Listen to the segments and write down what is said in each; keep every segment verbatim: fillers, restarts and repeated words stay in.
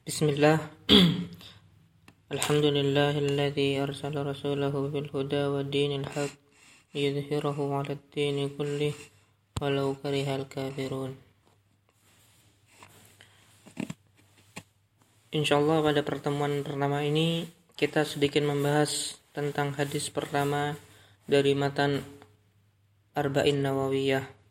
Bismillah. Alhamdulillahilladzi arsala rasulahu bil huda wa dinil haq liyudhhirahu 'alad dini kullih walau karihal kafirun. Insyaallah pada pertemuan pertama ini kita sedikit membahas tentang hadis pertama dari matan Arba'in Nawawiyah,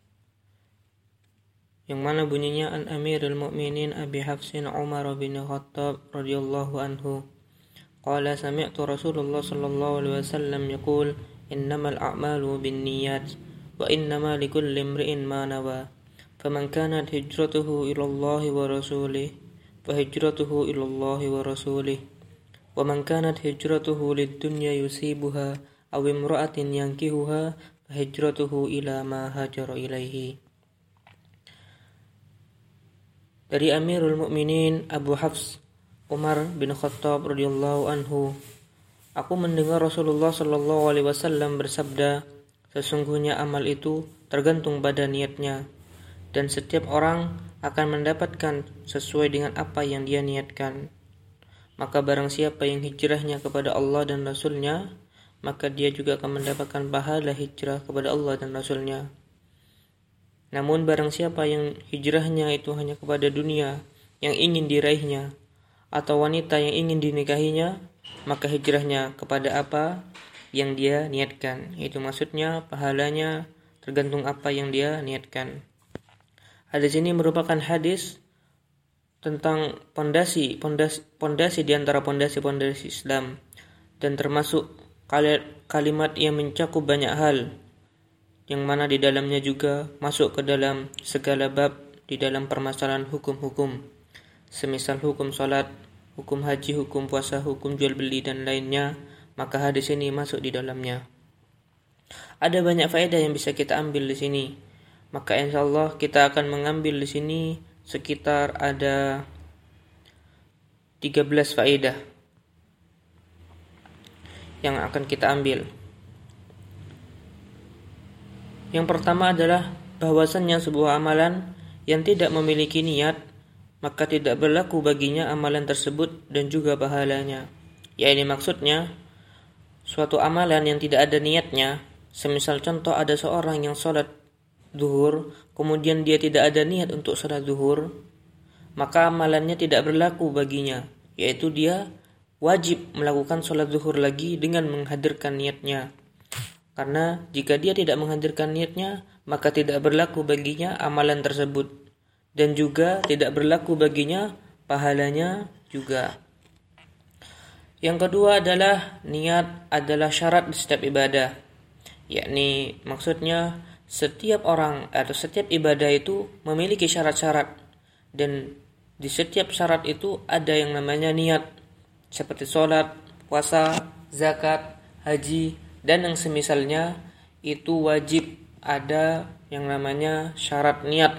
yang mana bunyinya an Amirul Mukminin Abi Hafsin Umar bin Khattab radhiyallahu anhu qala sami'tu Rasulullah sallallahu alaihi wasallam yaqul innamal a'malu binniyat wa innama likulli imri'in ma nawa faman kanat hijratuhu ila Allah wa rasulih fa hijratuhu ila Allah wa rasulih wa man kanat hijratuhu lid-dunya yusibuha aw imra'atin yankihuha fa hijratuhu ila ma hajara ilaihi. Dari Amirul Mukminin Abu Hafs Umar bin Khattab radhiyallahu anhu, aku mendengar Rasulullah sallallahu alaihi wasallam bersabda, sesungguhnya amal itu tergantung pada niatnya, dan setiap orang akan mendapatkan sesuai dengan apa yang dia niatkan. Maka barang siapa yang hijrahnya kepada Allah dan Rasulnya, maka dia juga akan mendapatkan pahala hijrah kepada Allah dan Rasulnya. Namun barang siapa yang hijrahnya itu hanya kepada dunia yang ingin diraihnya atau wanita yang ingin dinikahinya, maka hijrahnya kepada apa yang dia niatkan. Itu maksudnya pahalanya tergantung apa yang dia niatkan. Hadis ini merupakan hadis tentang pondasi pondasi pondasi di antara pondasi-pondasi Islam, dan termasuk kalimat yang mencakup banyak hal, yang mana di dalamnya juga masuk ke dalam segala bab di dalam permasalahan hukum-hukum, semisal hukum salat, hukum haji, hukum puasa, hukum jual beli dan lainnya, maka hadis ini masuk di dalamnya. Ada banyak faedah yang bisa kita ambil di sini. Maka insyaallah kita akan mengambil di sini sekitar ada tiga belas faedah yang akan kita ambil. Yang pertama adalah bahwasannya sebuah amalan yang tidak memiliki niat, maka tidak berlaku baginya amalan tersebut dan juga pahalanya. Ya, ini maksudnya suatu amalan yang tidak ada niatnya, semisal contoh ada seorang yang sholat zuhur, kemudian dia tidak ada niat untuk sholat zuhur, maka amalannya tidak berlaku baginya, yaitu dia wajib melakukan sholat zuhur lagi dengan menghadirkan niatnya. Karena jika dia tidak menghadirkan niatnya, maka tidak berlaku baginya amalan tersebut, dan juga tidak berlaku baginya pahalanya juga. Yang kedua adalah niat adalah syarat di setiap ibadah. Yakni maksudnya setiap orang atau setiap ibadah itu memiliki syarat-syarat, dan di setiap syarat itu ada yang namanya niat, seperti sholat, puasa, zakat, haji, dan yang semisalnya itu wajib ada yang namanya syarat niat.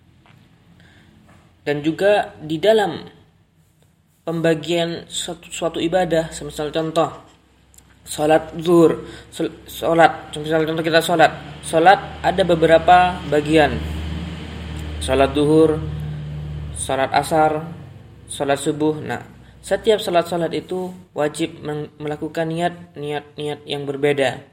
Dan juga di dalam pembagian suatu, suatu ibadah, semisal contoh salat zuhur, salat, semisal contoh kita salat, salat ada beberapa bagian. Salat zuhur, salat asar, salat subuh. Nah, setiap salat-salat itu wajib melakukan niat, niat-niat yang berbeda.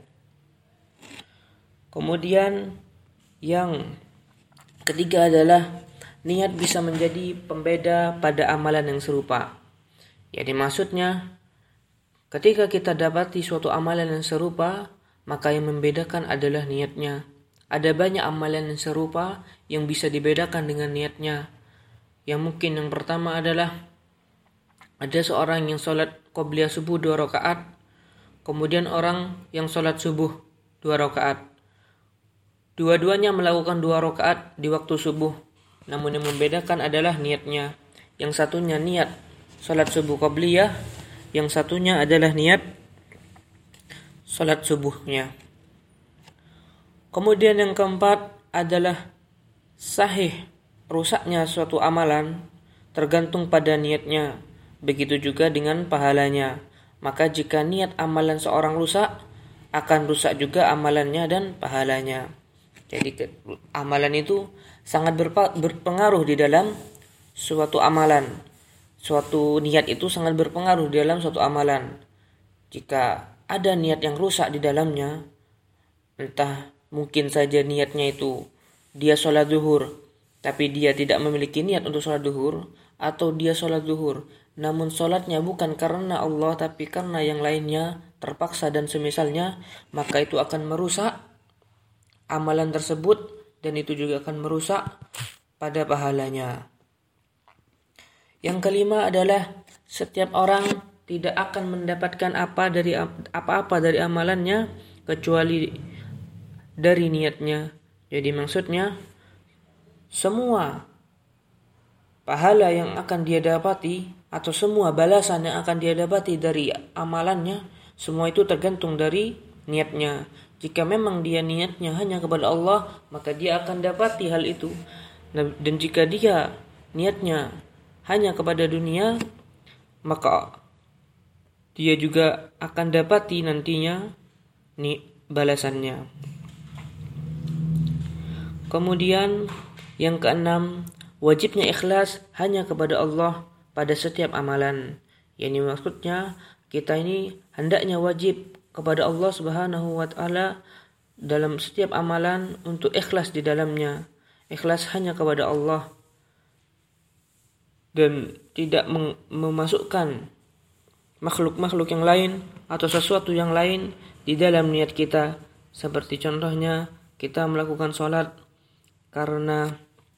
Kemudian yang ketiga adalah niat bisa menjadi pembeda pada amalan yang serupa. Jadi maksudnya ketika kita dapati suatu amalan yang serupa, maka yang membedakan adalah niatnya. Ada banyak amalan yang serupa yang bisa dibedakan dengan niatnya. Yang mungkin yang pertama adalah ada seorang yang sholat qobliyah subuh dua rakaat, kemudian orang yang sholat subuh dua rakaat. Dua-duanya melakukan dua rakaat di waktu subuh, namun yang membedakan adalah niatnya. Yang satunya niat sholat subuh qobliyah, yang satunya adalah niat sholat subuhnya. Kemudian yang keempat adalah sahih rusaknya suatu amalan tergantung pada niatnya. Begitu juga dengan pahalanya. Maka jika niat amalan seorang rusak, akan rusak juga amalannya dan pahalanya. Jadi amalan itu sangat berpengaruh di dalam suatu amalan. suatu niat itu sangat berpengaruh dalam suatu amalan. Jika ada niat yang rusak di dalamnya, entah mungkin saja niatnya itu dia sholat zuhur, tapi dia tidak memiliki niat untuk sholat zuhur, atau dia sholat zuhur, namun sholatnya bukan karena Allah tapi karena yang lainnya, terpaksa dan semisalnya, maka itu akan merusak amalan tersebut dan itu juga akan merusak pada pahalanya. Yang kelima adalah setiap orang tidak akan mendapatkan apa dari apa-apa dari amalannya kecuali dari niatnya. Jadi maksudnya semua pahala yang akan dia dapati atau semua balasan yang akan dia dapati dari amalannya, semua itu tergantung dari niatnya. Jika memang dia niatnya hanya kepada Allah, maka dia akan dapati hal itu. Dan jika dia niatnya hanya kepada dunia, maka dia juga akan dapati nantinya nih balasannya. Kemudian yang keenam, wajibnya ikhlas hanya kepada Allah pada setiap amalan. Yani maksudnya kita ini hendaknya wajib kepada Allah Subhanahu wa taala dalam setiap amalan untuk ikhlas di dalamnya. Ikhlas hanya kepada Allah dan tidak memasukkan makhluk-makhluk yang lain atau sesuatu yang lain di dalam niat kita. Seperti contohnya kita melakukan sholat karena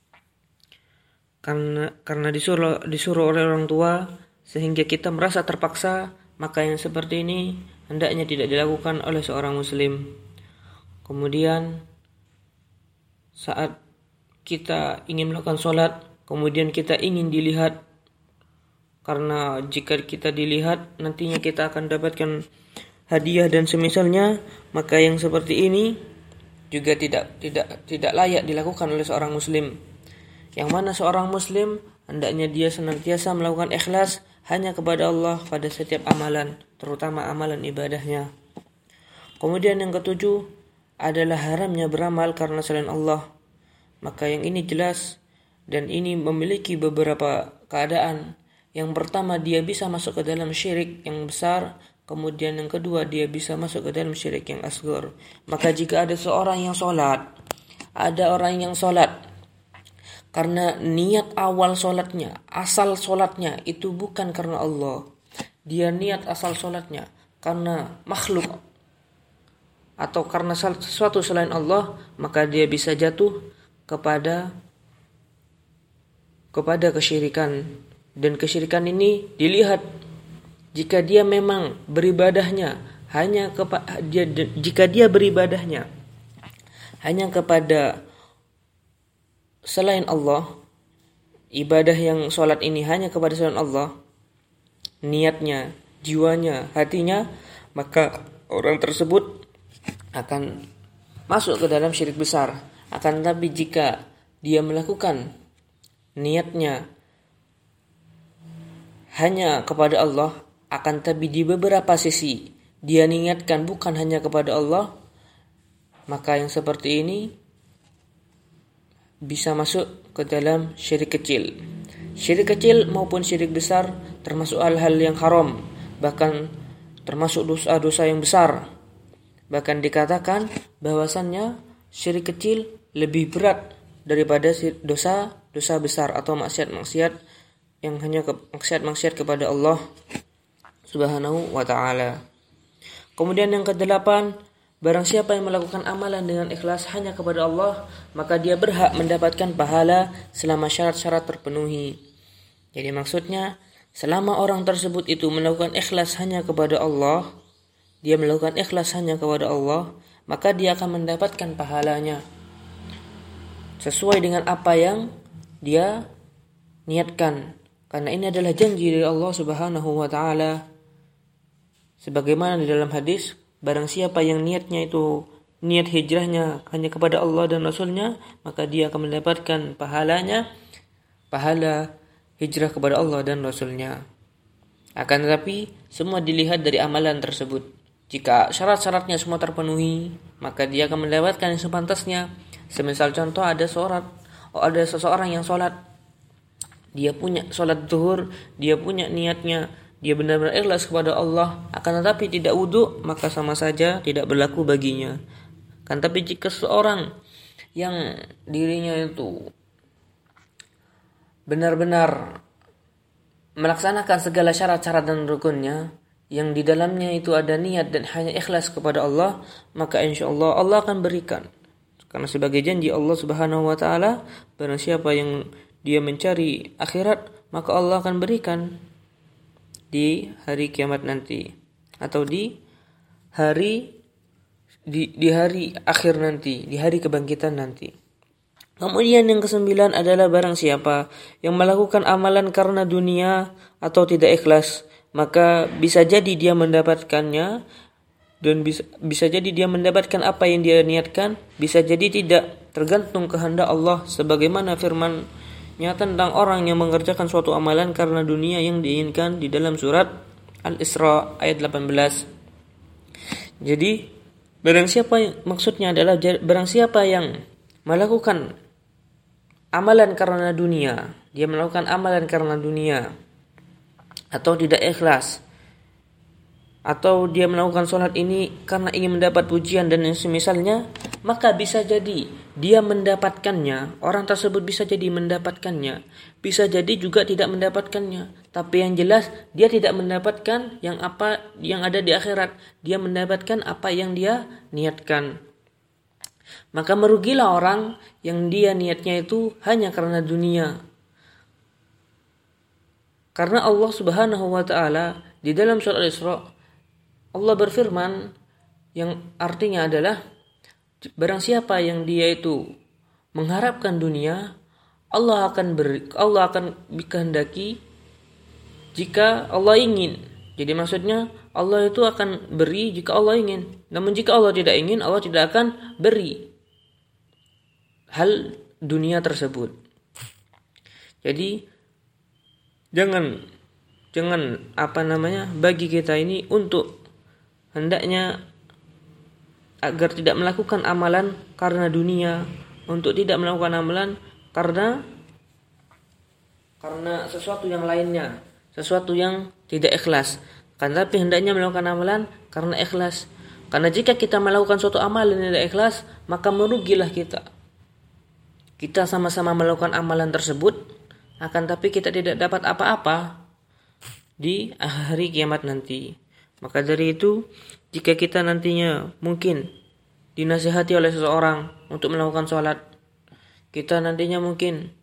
karena karena disuruh disuruh oleh orang tua sehingga kita merasa terpaksa, maka yang seperti ini hendaknya tidak dilakukan oleh seorang muslim. Kemudian saat kita ingin melakukan sholat, kemudian kita ingin dilihat, karena jika kita dilihat nantinya kita akan dapatkan hadiah dan semisalnya, maka yang seperti ini juga tidak tidak tidak layak dilakukan oleh seorang muslim. Yang mana seorang muslim hendaknya dia senantiasa melakukan ikhlas hanya kepada Allah pada setiap amalan, terutama amalan ibadahnya. Kemudian yang ketujuh adalah haramnya beramal karena selain Allah. Maka yang ini jelas dan ini memiliki beberapa keadaan. Yang pertama, dia bisa masuk ke dalam syirik yang besar. Kemudian yang kedua, dia bisa masuk ke dalam syirik yang asghar. Maka jika ada seorang yang sholat, ada orang yang sholat karena niat awal sholatnya, asal sholatnya itu bukan karena Allah, dia niat asal sholatnya karena makhluk atau karena sesuatu selain Allah, maka dia bisa jatuh kepada kepada kesyirikan. Dan kesyirikan ini dilihat jika dia memang beribadahnya hanya kepada dia, jika dia beribadahnya hanya kepada selain Allah, ibadah yang sholat ini hanya kepada selain Allah, niatnya, jiwanya, hatinya, maka orang tersebut akan masuk ke dalam syirik besar. Akan tetapi jika dia melakukan niatnya hanya kepada Allah, akan tetapi di beberapa sisi dia niatkan bukan hanya kepada Allah, maka yang seperti ini bisa masuk ke dalam syirik kecil. Syirik kecil maupun syirik besar termasuk hal-hal yang haram, bahkan termasuk dosa-dosa yang besar. Bahkan dikatakan bahwasannya syirik kecil lebih berat daripada dosa-dosa besar atau maksiat-maksiat yang hanya ke, maksiat-maksiat kepada Allah Subhanahu wa taala. Kemudian yang kedelapan, barang siapa yang melakukan amalan dengan ikhlas hanya kepada Allah, maka dia berhak mendapatkan pahala selama syarat-syarat terpenuhi. Jadi maksudnya, selama orang tersebut itu melakukan ikhlas hanya kepada Allah, dia melakukan ikhlas hanya kepada Allah, maka dia akan mendapatkan pahalanya sesuai dengan apa yang dia niatkan. Karena ini adalah janji dari Allah Subhanahu wa taala. Sebagaimana di dalam hadis, barang siapa yang niatnya itu niat hijrahnya hanya kepada Allah dan Rasulnya, maka dia akan mendapatkan pahalanya, pahala hijrah kepada Allah dan Rasulnya. Akan tetapi semua dilihat dari amalan tersebut. Jika syarat-syaratnya semua terpenuhi, maka dia akan mendapatkan yang sepantasnya. Semisal contoh ada seorang, oh ada seseorang yang sholat dia punya sholat zuhur, dia punya niatnya, dia benar-benar ikhlas kepada Allah, akan tetapi tidak wudhu, maka sama saja tidak berlaku baginya. Kan tapi jika seorang yang dirinya itu benar-benar melaksanakan segala syarat-syarat dan rukunnya, yang di dalamnya itu ada niat dan hanya ikhlas kepada Allah, maka insya Allah Allah akan berikan. Karena sebagai janji Allah Subhanahu wa taala, barang siapa yang dia mencari akhirat, maka Allah akan berikan di hari kiamat nanti, atau di hari di, di hari akhir nanti, di hari kebangkitan nanti. Kemudian yang kesembilan adalah barang siapa yang melakukan amalan karena dunia atau tidak ikhlas, maka bisa jadi dia mendapatkannya, dan bisa, bisa jadi dia mendapatkan apa yang dia niatkan, bisa jadi tidak, tergantung kehendak Allah, sebagaimana firman-Nya tentang orang yang mengerjakan suatu amalan karena dunia yang diinginkan di dalam surat Al-Isra ayat delapan belas. Jadi barang siapa yang, maksudnya adalah barang siapa yang melakukan amalan karena dunia, dia melakukan amalan karena dunia atau tidak ikhlas, atau dia melakukan sholat ini karena ingin mendapat pujian dan yang semisalnya, maka bisa jadi dia mendapatkannya, orang tersebut bisa jadi mendapatkannya, bisa jadi juga tidak mendapatkannya. Tapi yang jelas dia tidak mendapatkan yang apa yang ada di akhirat, dia mendapatkan apa yang dia niatkan. Maka merugilah orang yang dia niatnya itu hanya karena dunia. Karena Allah Subhanahu wa taala di dalam surat Al-Isra, Allah berfirman yang artinya adalah barang siapa yang dia itu mengharapkan dunia, Allah akan beri, Allah akan dikehendaki jika Allah ingin. Jadi maksudnya Allah itu akan beri jika Allah ingin. Namun jika Allah tidak ingin, Allah tidak akan beri hal dunia tersebut. Jadi jangan jangan apa namanya bagi kita ini untuk hendaknya agar tidak melakukan amalan karena dunia, untuk tidak melakukan amalan karena karena sesuatu yang lainnya, sesuatu yang tidak ikhlas. Kan tapi hendaknya melakukan amalan karena ikhlas. Karena jika kita melakukan suatu amalan yang tidak ikhlas, maka merugilah kita. Kita sama-sama melakukan amalan tersebut, akan tapi kita tidak dapat apa-apa di hari kiamat nanti. Maka dari itu, jika kita nantinya mungkin dinasihati oleh seseorang untuk melakukan sholat, kita nantinya mungkin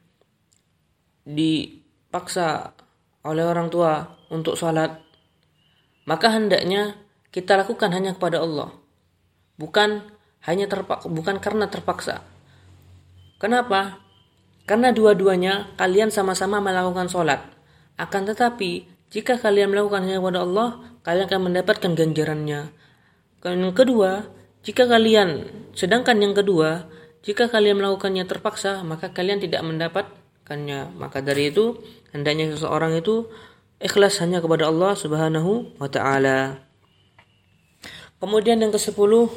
dipaksa oleh orang tua untuk sholat, maka hendaknya kita lakukan hanya kepada Allah, bukan hanya terpaksa, bukan karena terpaksa. Kenapa? Karena dua-duanya kalian sama-sama melakukan sholat. Akan tetapi jika kalian melakukan hanya kepada Allah, kalian akan mendapatkan ganjarannya. Yang kedua, jika kalian, sedangkan yang kedua, jika kalian melakukannya terpaksa, maka kalian tidak mendapatkannya. Maka dari itu, hendaknya seseorang itu ikhlas hanya kepada Allah Subhanahu wa ta'ala. Kemudian yang kesepuluh,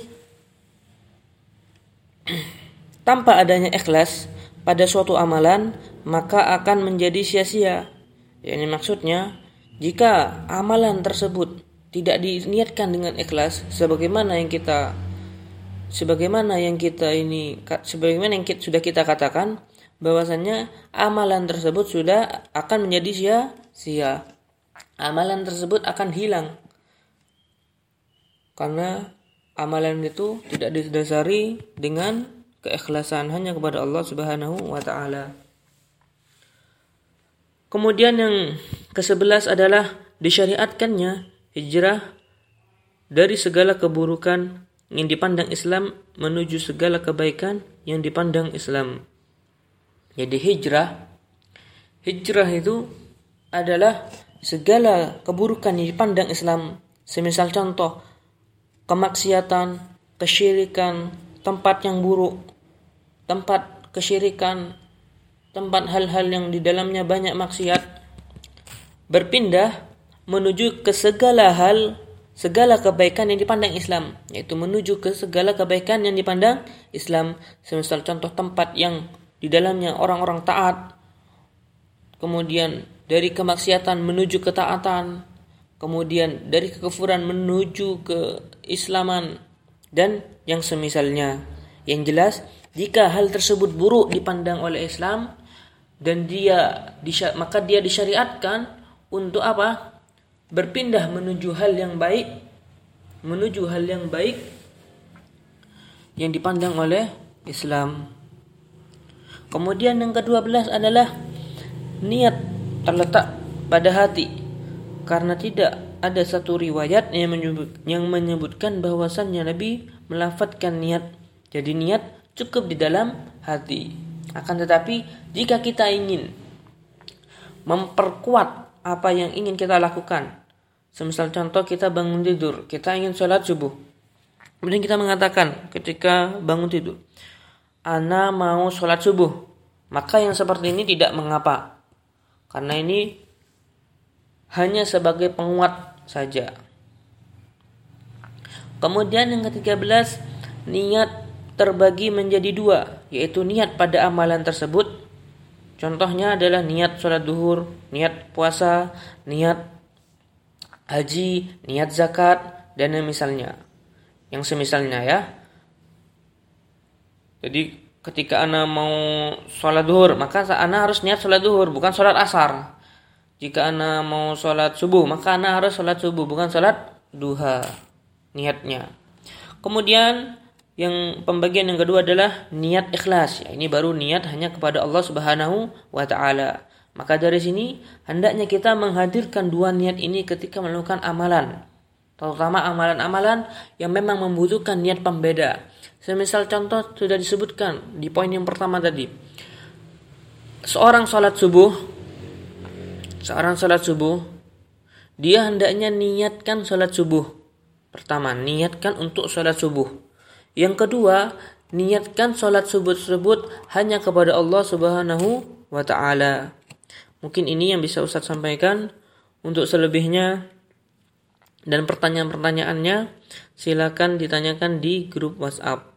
tanpa adanya ikhlas pada suatu amalan, maka akan menjadi sia-sia. Yani maksudnya, jika amalan tersebut tidak diniatkan dengan ikhlas, sebagaimana yang kita sebagaimana yang kita ini sebagaimana yang kita, sudah kita katakan bahwasannya amalan tersebut sudah akan menjadi sia-sia. Amalan tersebut akan hilang. Karena amalan itu tidak didasari dengan keikhlasan hanya kepada Allah Subhanahu wa ta'ala. Kemudian yang kesebelas adalah disyariatkannya hijrah dari segala keburukan yang dipandang Islam menuju segala kebaikan yang dipandang Islam. Jadi hijrah hijrah itu adalah segala keburukan yang dipandang Islam. Semisal contoh kemaksiatan, kesyirikan, tempat yang buruk, tempat kesyirikan, tempat hal-hal yang di dalamnya banyak maksiat, berpindah menuju ke segala hal, segala kebaikan yang dipandang Islam, yaitu menuju ke segala kebaikan yang dipandang Islam. Semisal contoh tempat yang di dalamnya orang-orang taat, kemudian dari kemaksiatan menuju ketaatan, kemudian dari kekufuran menuju keislaman, dan yang semisalnya. Yang jelas, jika hal tersebut buruk dipandang oleh Islam dan dia maka dia disyariatkan untuk apa? Berpindah menuju hal yang baik, menuju hal yang baik yang dipandang oleh Islam. Kemudian yang kedua belas adalah niat terletak pada hati, karena tidak ada satu riwayat yang, menyebut, yang menyebutkan bahwasannya Nabi melafadzkan niat. Jadi niat cukup di dalam hati. Akan tetapi jika kita ingin memperkuat apa yang ingin kita lakukan, semisal contoh kita bangun tidur, kita ingin sholat subuh, kemudian kita mengatakan ketika bangun tidur, ana mau sholat subuh, maka yang seperti ini tidak mengapa, karena ini hanya sebagai penguat saja. Kemudian yang ketiga belas, niat terbagi menjadi dua, yaitu niat pada amalan tersebut. Contohnya adalah niat sholat duhur, niat puasa, niat haji, niat zakat, dan yang misalnya, yang semisalnya ya. Jadi ketika ana mau sholat duhur, maka ana harus niat sholat duhur, bukan sholat asar. Jika ana mau sholat subuh, maka ana harus sholat subuh, bukan sholat duha. Niatnya. Kemudian yang pembagian yang kedua adalah niat ikhlas. Ya, ini baru niat hanya kepada Allah Subhanahu wa taala. Maka dari sini hendaknya kita menghadirkan dua niat ini ketika melakukan amalan, terutama amalan-amalan yang memang membutuhkan niat pembeda. Semisal contoh sudah disebutkan di poin yang pertama tadi. Seorang salat subuh, seorang salat subuh, dia hendaknya niatkan salat subuh. Pertama, niatkan untuk salat subuh. Yang kedua, niatkan salat subuh tersebut hanya kepada Allah Subhanahu wa taala. Mungkin ini yang bisa Ustaz sampaikan. Untuk selebihnya dan pertanyaan-pertanyaannya silakan ditanyakan di grup WhatsApp.